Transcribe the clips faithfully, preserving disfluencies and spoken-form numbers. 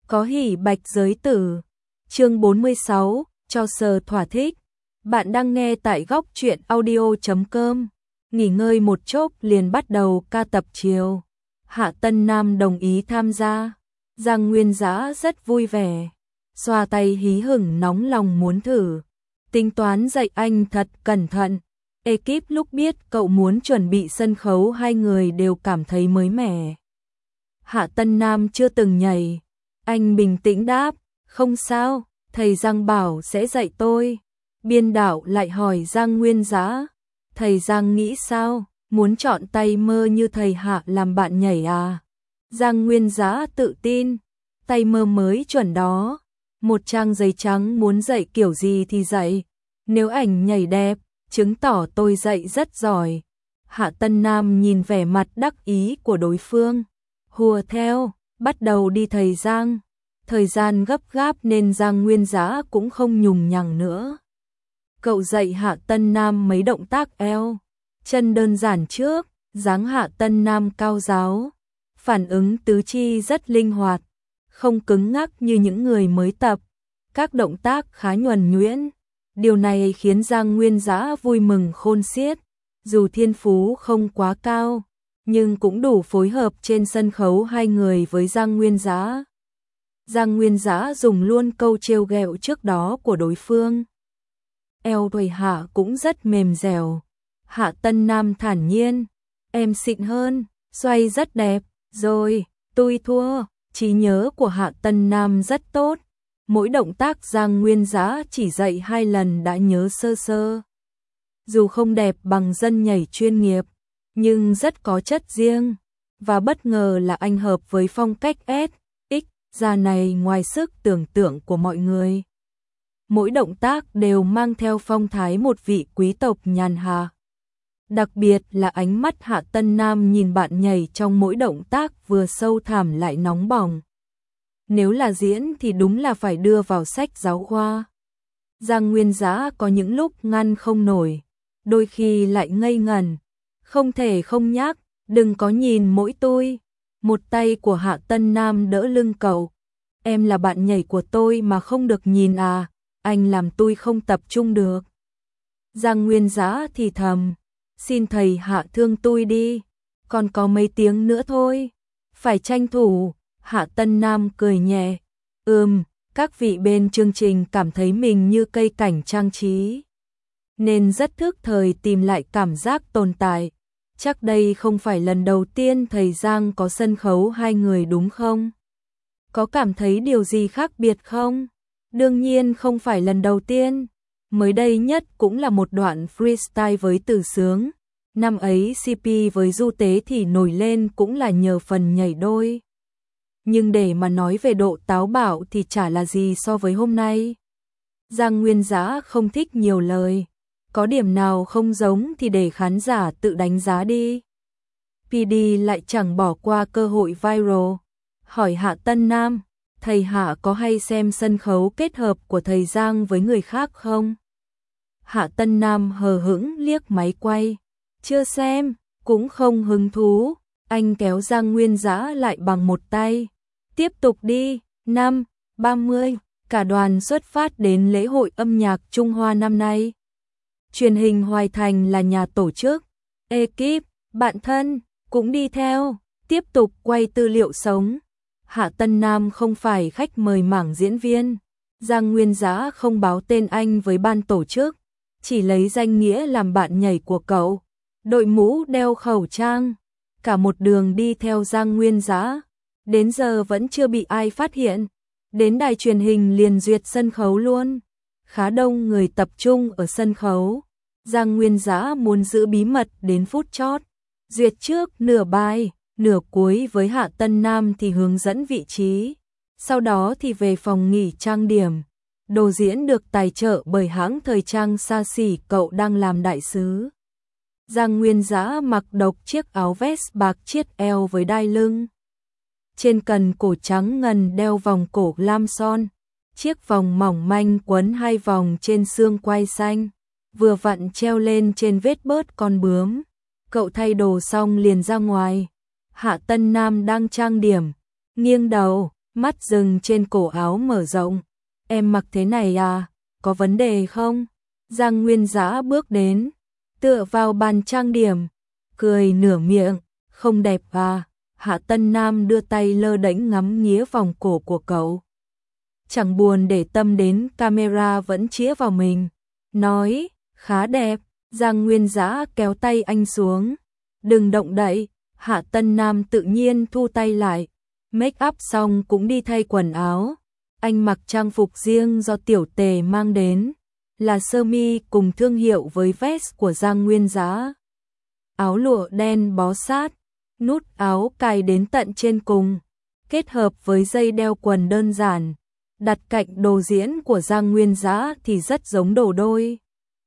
Có hỉ bạch giới tử. Chương bốn mươi sáu, cho sờ thỏa thích. Bạn đang nghe tại góc truyện audio chấm com. Nghỉ ngơi một chốc liền bắt đầu ca tập chiều. Hạ Tân Nam đồng ý tham gia. Giang Nguyên Dã rất vui vẻ, xoa tay hí hửng nóng lòng muốn thử. Tính toán dạy anh thật cẩn thận. Ekip lúc biết cậu muốn chuẩn bị sân khấu hai người đều cảm thấy mới mẻ. Hạ Tân Nam chưa từng nhảy. Anh bình tĩnh đáp, không sao, thầy Giang bảo sẽ dạy tôi. Biên đạo lại hỏi Giang Nguyên Dã, thầy Giang nghĩ sao, muốn chọn tay mơ như thầy Hạ làm bạn nhảy à? Giang Nguyên Dã tự tin, tay mơ mới chuẩn đó. Một trang giấy trắng muốn dạy kiểu gì thì dạy. Nếu ảnh nhảy đẹp, chứng tỏ tôi dạy rất giỏi. Hạ Tân Nam nhìn vẻ mặt đắc ý của đối phương, hùa theo, bắt đầu đi thầy Giang. Thời gian gấp gáp nên Giang Nguyên Dã cũng không nhùng nhằng nữa. Cậu dạy Hạ Tân Nam mấy động tác eo, chân đơn giản trước, dáng Hạ Tân Nam cao ráo, phản ứng tứ chi rất linh hoạt, không cứng ngắc như những người mới tập. Các động tác khá nhuần nhuyễn. Điều này khiến Giang Nguyên Dã vui mừng khôn xiết. Dù thiên phú không quá cao, nhưng cũng đủ phối hợp trên sân khấu hai người với Giang Nguyên Dã. Giang Nguyên Dã dùng luôn câu trêu ghẹo trước đó của đối phương. Eo thầy Hạ cũng rất mềm dẻo. Hạ Tân Nam thản nhiên, em xịn hơn, xoay rất đẹp, rồi, tôi thua. Trí nhớ của Hạ Tân Nam rất tốt. Mỗi động tác Giang Nguyên Dã chỉ dạy hai lần đã nhớ sơ sơ. Dù không đẹp bằng dân nhảy chuyên nghiệp, nhưng rất có chất riêng. Và bất ngờ là anh hợp với phong cách S, X, ra này ngoài sức tưởng tượng của mọi người. Mỗi động tác đều mang theo phong thái một vị quý tộc nhàn hạ. Đặc biệt là ánh mắt Hạ Tân Nam nhìn bạn nhảy trong mỗi động tác vừa sâu thẳm lại nóng bỏng. Nếu là diễn thì đúng là phải đưa vào sách giáo khoa. Giang Nguyên Dã có những lúc ngăn không nổi, đôi khi lại ngây ngẩn. Không thể không nhắc, đừng có nhìn mỗi tôi. Một tay của Hạ Tân Nam đỡ lưng cậu. Em là bạn nhảy của tôi mà không được nhìn à, anh làm tôi không tập trung được. Giang Nguyên Dã thì thầm, xin thầy Hạ thương tôi đi, còn có mấy tiếng nữa thôi, phải tranh thủ. Hạ Tân Nam cười nhẹ, ừm, các vị bên chương trình cảm thấy mình như cây cảnh trang trí, nên rất thức thời tìm lại cảm giác tồn tại. Chắc đây không phải lần đầu tiên thầy Giang có sân khấu hai người đúng không? Có cảm thấy điều gì khác biệt không? Đương nhiên không phải lần đầu tiên. Mới đây nhất cũng là một đoạn freestyle với Từ Sướng. Năm ấy xê pê với Du Tế thì nổi lên cũng là nhờ phần nhảy đôi. Nhưng để mà nói về độ táo bạo thì chả là gì so với hôm nay. Giang Nguyên Dã không thích nhiều lời. Có điểm nào không giống thì để khán giả tự đánh giá đi. pê đê lại chẳng bỏ qua cơ hội viral. Hỏi Hạ Tân Nam, thầy Hạ có hay xem sân khấu kết hợp của thầy Giang với người khác không? Hạ Tân Nam hờ hững liếc máy quay. Chưa xem, cũng không hứng thú. Anh kéo Giang Nguyên Dã lại bằng một tay. Tiếp tục đi. Năm ba mươi, cả đoàn xuất phát đến lễ hội âm nhạc Trung Hoa năm nay. Truyền hình Hoài Thành là nhà tổ chức. Ekip, bạn thân, cũng đi theo, tiếp tục quay tư liệu sống. Hạ Tân Nam không phải khách mời mảng diễn viên. Giang Nguyên Dã không báo tên anh với ban tổ chức, chỉ lấy danh nghĩa làm bạn nhảy của cậu. Đội mũ đeo khẩu trang, cả một đường đi theo Giang Nguyên Dã. Đến giờ vẫn chưa bị ai phát hiện. Đến đài truyền hình liền duyệt sân khấu luôn. Khá đông người tập trung ở sân khấu. Giang Nguyên Dã muốn giữ bí mật đến phút chót. Duyệt trước nửa bài, nửa cuối với Hạ Tân Nam thì hướng dẫn vị trí. Sau đó thì về phòng nghỉ trang điểm. Đồ diễn được tài trợ bởi hãng thời trang xa xỉ cậu đang làm đại sứ. Giang Nguyên Dã mặc độc chiếc áo vest bạc chiết eo với đai lưng. Trên cần cổ trắng ngần đeo vòng cổ lam son. Chiếc vòng mỏng manh quấn hai vòng trên xương quai xanh, vừa vặn treo lên trên vết bớt con bướm. Cậu thay đồ xong liền ra ngoài. Hạ Tân Nam đang trang điểm, nghiêng đầu, mắt dừng trên cổ áo mở rộng. Em mặc thế này à, có vấn đề không? Giang Nguyên Dã bước đến, tựa vào bàn trang điểm, cười nửa miệng, không đẹp à? Hạ Tân Nam đưa tay lơ đễnh ngắm nghía vòng cổ của cậu. Chẳng buồn để tâm đến camera vẫn chĩa vào mình, nói, khá đẹp. Giang Nguyên Dã kéo tay anh xuống, đừng động đậy. Hạ Tân Nam tự nhiên thu tay lại, make up xong cũng đi thay quần áo. Anh mặc trang phục riêng do Tiểu Tề mang đến, là sơ mi cùng thương hiệu với vest của Giang Nguyên Dã. Áo lụa đen bó sát, nút áo cài đến tận trên cùng, kết hợp với dây đeo quần đơn giản, đặt cạnh đồ diễn của Giang Nguyên Dã thì rất giống đồ đôi.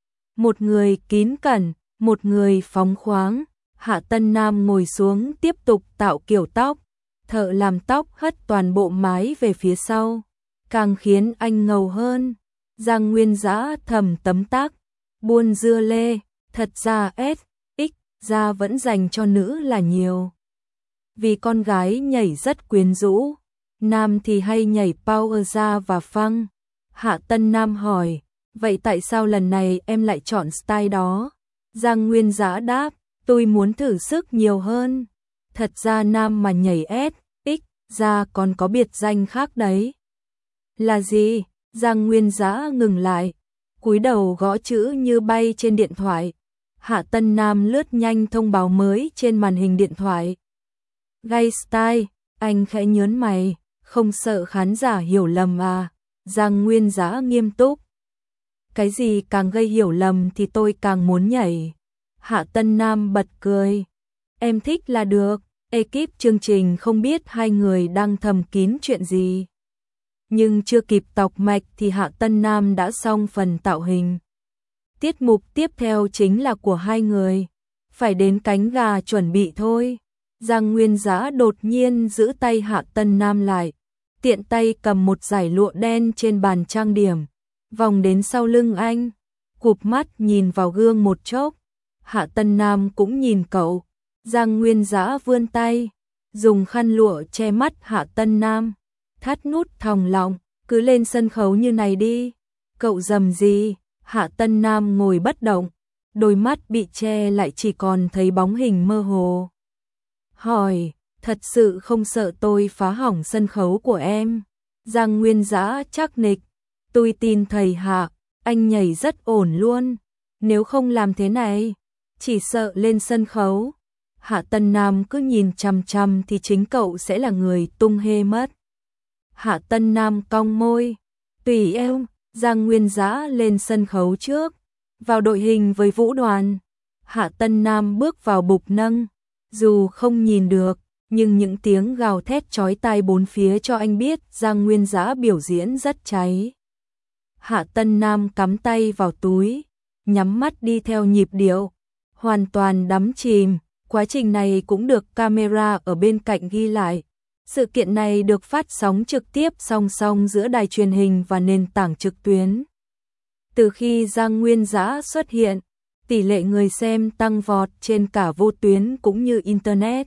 Một người kín cẩn, một người phóng khoáng. Hạ Tân Nam ngồi xuống tiếp tục tạo kiểu tóc, thợ làm tóc hất toàn bộ mái về phía sau, càng khiến anh ngầu hơn. Giang Nguyên Dã thầm tấm tắc, buôn dưa lê, thật ra S, X ra vẫn dành cho nữ là nhiều. Vì con gái nhảy rất quyến rũ, nam thì hay nhảy power ra và phăng. Hạ Tân Nam hỏi, vậy tại sao lần này em lại chọn style đó? Giang Nguyên Dã đáp, tôi muốn thử sức nhiều hơn. Thật ra nam mà nhảy S, X ra còn có biệt danh khác đấy. Là gì? Giang Nguyên Dã ngừng lại, cúi đầu gõ chữ như bay trên điện thoại. Hạ Tân Nam lướt nhanh thông báo mới trên màn hình điện thoại. Gay style, anh khẽ nhớn mày, không sợ khán giả hiểu lầm à? Giang Nguyên Dã nghiêm túc. Cái gì càng gây hiểu lầm thì tôi càng muốn nhảy. Hạ Tân Nam bật cười. Em thích là được. Ekip chương trình không biết hai người đang thầm kín chuyện gì. Nhưng chưa kịp tọc mạch thì Hạ Tân Nam đã xong phần tạo hình. Tiết mục tiếp theo chính là của hai người. Phải đến cánh gà chuẩn bị thôi. Giang Nguyên Dã đột nhiên giữ tay Hạ Tân Nam lại, tiện tay cầm một dải lụa đen trên bàn trang điểm, vòng đến sau lưng anh, cụp mắt nhìn vào gương một chốc. Hạ Tân Nam cũng nhìn cậu. Giang Nguyên Dã vươn tay, dùng khăn lụa che mắt Hạ Tân Nam, thắt nút thòng lòng, cứ lên sân khấu như này đi. Cậu rầm gì? Hạ Tân Nam ngồi bất động, đôi mắt bị che lại chỉ còn thấy bóng hình mơ hồ. Hỏi, thật sự không sợ tôi phá hỏng sân khấu của em? Giang Nguyên Dã chắc nịch, tôi tin thầy Hạ, anh nhảy rất ổn luôn. Nếu không làm thế này, chỉ sợ lên sân khấu, Hạ Tân Nam cứ nhìn chằm chằm thì chính cậu sẽ là người tung hê mất. Hạ Tân Nam cong môi, tùy em. Giang Nguyên Dã lên sân khấu trước, vào đội hình với vũ đoàn. Hạ Tân Nam bước vào bục nâng, dù không nhìn được, nhưng những tiếng gào thét chói tai bốn phía cho anh biết Giang Nguyên Dã biểu diễn rất cháy. Hạ Tân Nam cắm tay vào túi, nhắm mắt đi theo nhịp điệu, hoàn toàn đắm chìm. Quá trình này cũng được camera ở bên cạnh ghi lại. Sự kiện này được phát sóng trực tiếp song song giữa đài truyền hình và nền tảng trực tuyến. Từ khi Giang Nguyên Dã xuất hiện, tỷ lệ người xem tăng vọt trên cả vô tuyến cũng như Internet.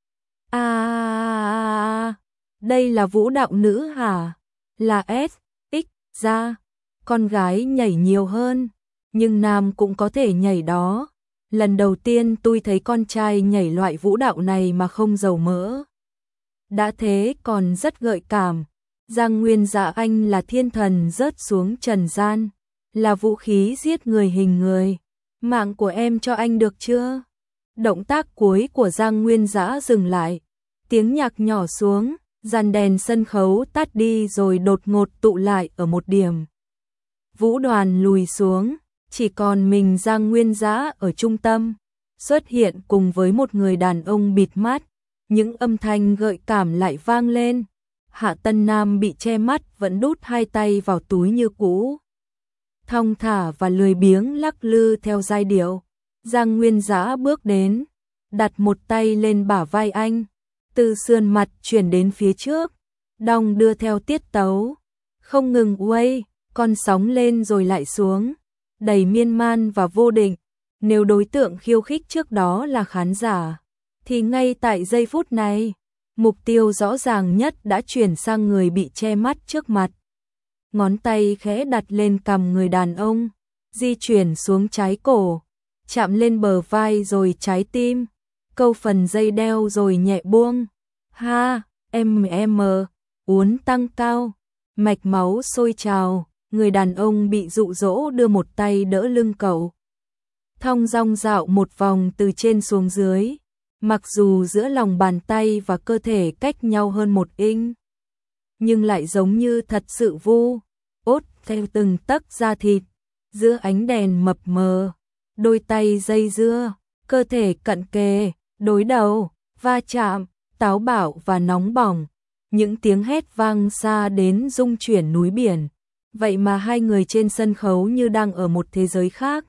À, đây là vũ đạo nữ hả? Là S, X ra, con gái nhảy nhiều hơn, nhưng nam cũng có thể nhảy đó. Lần đầu tiên tôi thấy con trai nhảy loại vũ đạo này mà không dầu mỡ. Đã thế còn rất gợi cảm. Giang Nguyên Dã anh là thiên thần rớt xuống trần gian, là vũ khí giết người hình người. Mạng của em cho anh được chưa? Động tác cuối của Giang Nguyên Dã dừng lại, tiếng nhạc nhỏ xuống, dàn đèn sân khấu tắt đi rồi đột ngột tụ lại ở một điểm. Vũ đoàn lùi xuống, chỉ còn mình Giang Nguyên Dã ở trung tâm, xuất hiện cùng với một người đàn ông bịt mắt. Những âm thanh gợi cảm lại vang lên. Hạ Tân Nam bị che mắt vẫn đút hai tay vào túi như cũ, thong thả và lười biếng lắc lư theo giai điệu. Giang Nguyên Dã bước đến, đặt một tay lên bả vai anh, từ sườn mặt chuyển đến phía trước, đong đưa theo tiết tấu, không ngừng quay, con sóng lên rồi lại xuống, đầy miên man và vô định. Nếu đối tượng khiêu khích trước đó là khán giả, thì ngay tại giây phút này, Mục tiêu rõ ràng nhất đã chuyển sang người bị che mắt trước mặt. Ngón tay khẽ đặt lên cằm người đàn ông, di chuyển xuống trái cổ, chạm lên bờ vai rồi trái tim, câu phần dây đeo rồi nhẹ buông. Ha, em em uốn tăng cao, mạch máu sôi trào, người đàn ông bị dụ dỗ đưa một tay đỡ lưng cậu. Thong dong dạo một vòng từ trên xuống dưới, mặc dù giữa lòng bàn tay và cơ thể cách nhau hơn một inch, nhưng lại giống như thật sự vu ốt theo từng tấc da thịt, giữa ánh đèn mập mờ, đôi tay dây dưa, cơ thể cận kề, đối đầu, va chạm, táo bạo và nóng bỏng, những tiếng hét vang xa đến rung chuyển núi biển. Vậy mà hai người trên sân khấu như đang ở một thế giới khác.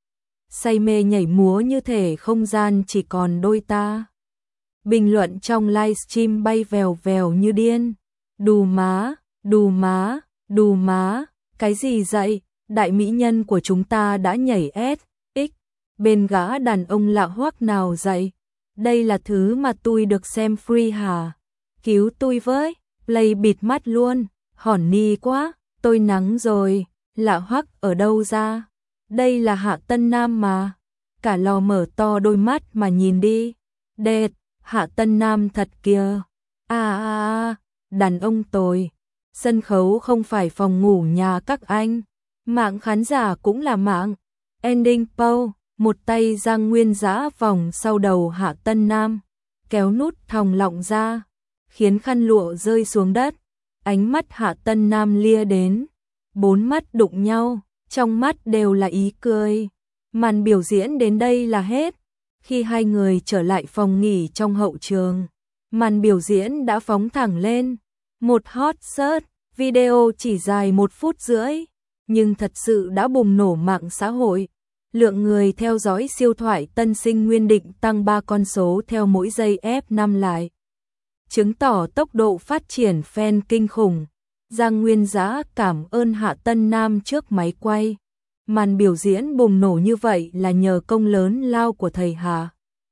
Say mê nhảy múa như thể không gian chỉ còn đôi ta. Bình luận trong livestream bay vèo vèo như điên. Đù má, đù má, đù má, cái gì vậy? Đại mỹ nhân của chúng ta đã nhảy S, X, bên gã đàn ông lạ hoắc nào dậy? Đây là thứ mà tôi được xem free hả? Cứu tôi với, play bịt mắt luôn, hòn ni quá, tôi nắng rồi, lạ hoắc ở đâu ra? Đây là Hạ Tân Nam mà. Cả lò mở to đôi mắt mà nhìn đi. Đệt, Hạ Tân Nam thật kìa. À à à, đàn ông tồi. Sân khấu không phải phòng ngủ nhà các anh. Mạng khán giả cũng là mạng. Ending Pau, một tay Giang Nguyên giã vòng sau đầu Hạ Tân Nam, kéo nút thòng lọng ra, khiến khăn lụa rơi xuống đất. Ánh mắt Hạ Tân Nam lia đến, bốn mắt đụng nhau, trong mắt đều là ý cười. Màn biểu diễn đến đây là hết. Khi hai người trở lại phòng nghỉ trong hậu trường, màn biểu diễn đã phóng thẳng lên. Một hot search, video chỉ dài một phút rưỡi, nhưng thật sự đã bùng nổ mạng xã hội. Lượng người theo dõi siêu thoại tân sinh Nguyên Định tăng ba con số theo mỗi giây ép năm lại, chứng tỏ tốc độ phát triển fan kinh khủng. Giang Nguyên giã cảm ơn Hạ Tân Nam trước máy quay. Màn biểu diễn bùng nổ như vậy là nhờ công lớn lao của thầy Hạ.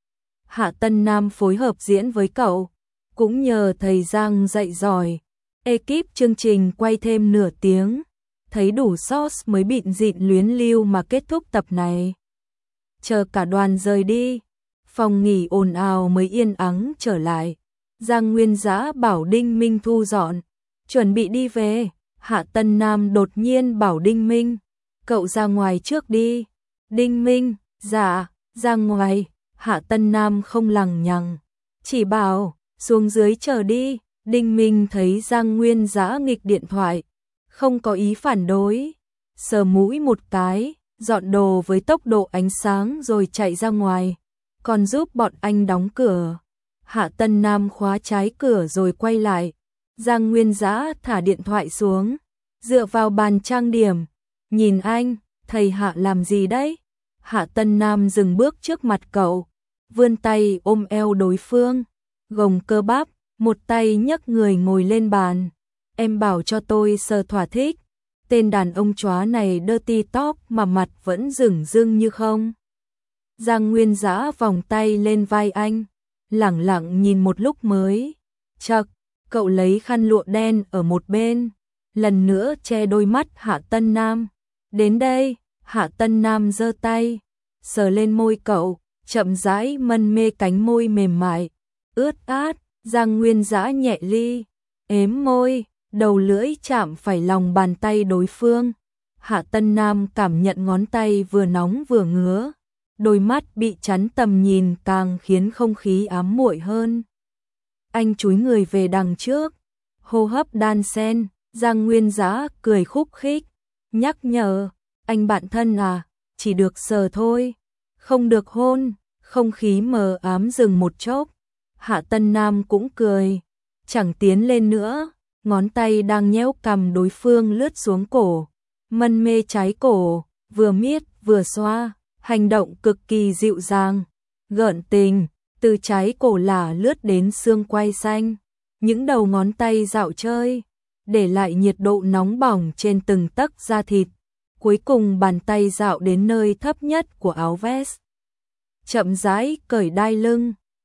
Hạ Tân Nam phối hợp diễn với cậu, cũng nhờ thầy Giang dạy giỏi. Ekip chương trình quay thêm nửa tiếng, thấy đủ sauce mới bịn dịn luyến lưu mà kết thúc tập này. Chờ cả đoàn rời đi, phòng nghỉ ồn ào mới yên ắng trở lại. Giang Nguyên giã bảo Đinh Minh thu dọn, chuẩn bị đi về. Hạ Tân Nam đột nhiên bảo Đinh Minh, cậu ra ngoài trước đi. Đinh Minh, dạ, ra ngoài. Hạ Tân Nam không lằng nhằng, chỉ bảo, xuống dưới chờ đi. Đinh Minh thấy Giang Nguyên giã nghịch điện thoại, không có ý phản đối, sờ mũi một cái, dọn đồ với tốc độ ánh sáng rồi chạy ra ngoài, còn giúp bọn anh đóng cửa. Hạ Tân Nam khóa trái cửa rồi quay lại. Giang Nguyên giã thả điện thoại xuống, dựa vào bàn trang điểm, nhìn anh, thầy Hạ làm gì đấy? Hạ Tân Nam dừng bước trước mặt cậu, vươn tay ôm eo đối phương, gồng cơ bắp, một tay nhấc người ngồi lên bàn. Em bảo cho tôi sờ thỏa thích. Tên đàn ông chóa này dirty talk mà mặt vẫn rửng rưng như không. Giang Nguyên giã vòng tay lên vai anh, lẳng lặng nhìn một lúc mới. Chậc, cậu lấy khăn lụa đen ở một bên, lần nữa che đôi mắt Hạ Tân Nam. Đến đây, Hạ Tân Nam giơ tay, sờ lên môi cậu, chậm rãi mân mê cánh môi mềm mại, ướt át. Giang Nguyên giã nhẹ ly, ếm môi, đầu lưỡi chạm phải lòng bàn tay đối phương. Hạ Tân Nam cảm nhận ngón tay vừa nóng vừa ngứa, đôi mắt bị chắn tầm nhìn càng khiến không khí ám muội hơn. Anh chúi người về đằng trước, hô hấp đan xen. Giang Nguyên giã cười khúc khích, nhắc nhở, anh bạn thân à, chỉ được sờ thôi, không được hôn. Không khí mờ ám dừng một chốc. Hạ Tân Nam cũng cười, chẳng tiến lên nữa, ngón tay đang nhéo cằm đối phương lướt xuống cổ, mân mê trái cổ, vừa miết vừa xoa, hành động cực kỳ dịu dàng, gợn tình, từ trái cổ lả lướt đến xương quai xanh, những đầu ngón tay dạo chơi, để lại nhiệt độ nóng bỏng trên từng tấc da thịt, cuối cùng bàn tay dạo đến nơi thấp nhất của áo vest. Chậm rãi cởi đai lưng,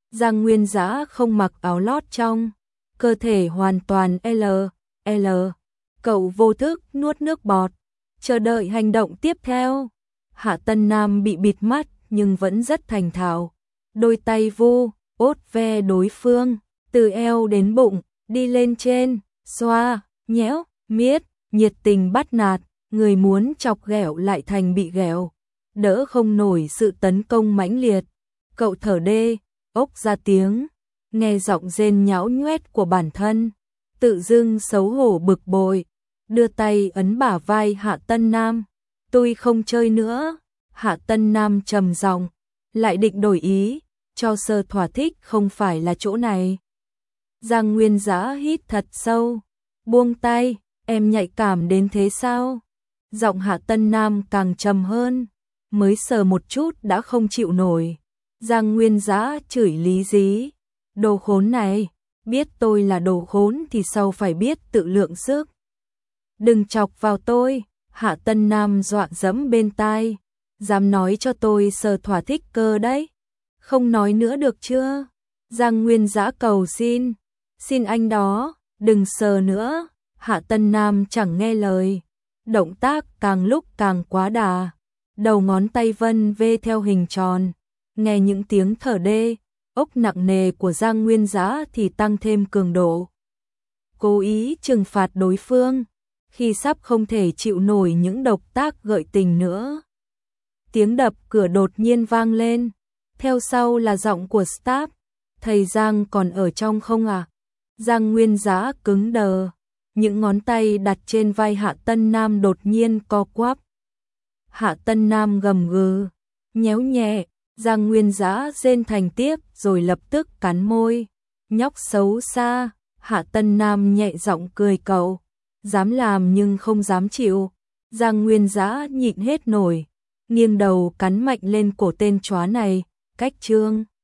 Giang Nguyên Dã không mặc áo lót trong, cơ thể hoàn toàn L, L. Cậu vô thức nuốt nước bọt, chờ đợi hành động tiếp theo. Hạ Tân Nam bị bịt mắt nhưng vẫn rất thành thạo. Đôi tay vu, ốt ve đối phương, từ eo đến bụng, đi lên trên, xoa, nhéo, miết, nhiệt tình bắt nạt, người muốn chọc ghẹo lại thành bị ghẹo, đỡ không nổi sự tấn công mãnh liệt. Cậu thở đê, ốc ra tiếng, nghe giọng rên nhão nhoét của bản thân, tự dưng xấu hổ bực bội, đưa tay ấn bả vai Hạ Tân Nam. Tôi không chơi nữa. Hạ Tân Nam trầm giọng, lại định đổi ý, cho sơ thỏa thích không phải là chỗ này. Giang Nguyên Dã hít thật sâu, buông tay, em nhạy cảm đến thế sao? Giọng Hạ Tân Nam càng trầm hơn, mới sờ một chút đã không chịu nổi. Giang Nguyên Dã chửi lý dí, đồ khốn này, biết tôi là đồ khốn thì sau phải biết tự lượng sức. Đừng chọc vào tôi. Hạ Tân Nam dọa dẫm bên tai, dám nói cho tôi sờ thỏa thích cơ đấy. Không nói nữa được chưa? Giang Nguyên Dã cầu xin, xin anh đó, đừng sờ nữa. Hạ Tân Nam chẳng nghe lời, động tác càng lúc càng quá đà, đầu ngón tay vân vê theo hình tròn, nghe những tiếng thở đê, ốc nặng nề của Giang Nguyên Dã thì tăng thêm cường độ. Cố ý trừng phạt đối phương, khi sắp không thể chịu nổi những động tác gợi tình nữa. Tiếng đập cửa đột nhiên vang lên, theo sau là giọng của staff, thầy Giang còn ở trong không à? Giang Nguyên Dã cứng đờ, những ngón tay đặt trên vai Hạ Tân Nam đột nhiên co quắp. Hạ Tân Nam gầm gừ, nhéo nhẹ, Giang Nguyên Dã rên thành tiếp rồi lập tức cắn môi, nhóc xấu xa. Hạ Tân Nam nhẹ giọng cười cậu, dám làm nhưng không dám chịu. Giang Nguyên Dã nhịn hết nổi, nghiêng đầu cắn mạnh lên cổ tên chó này, cách trương.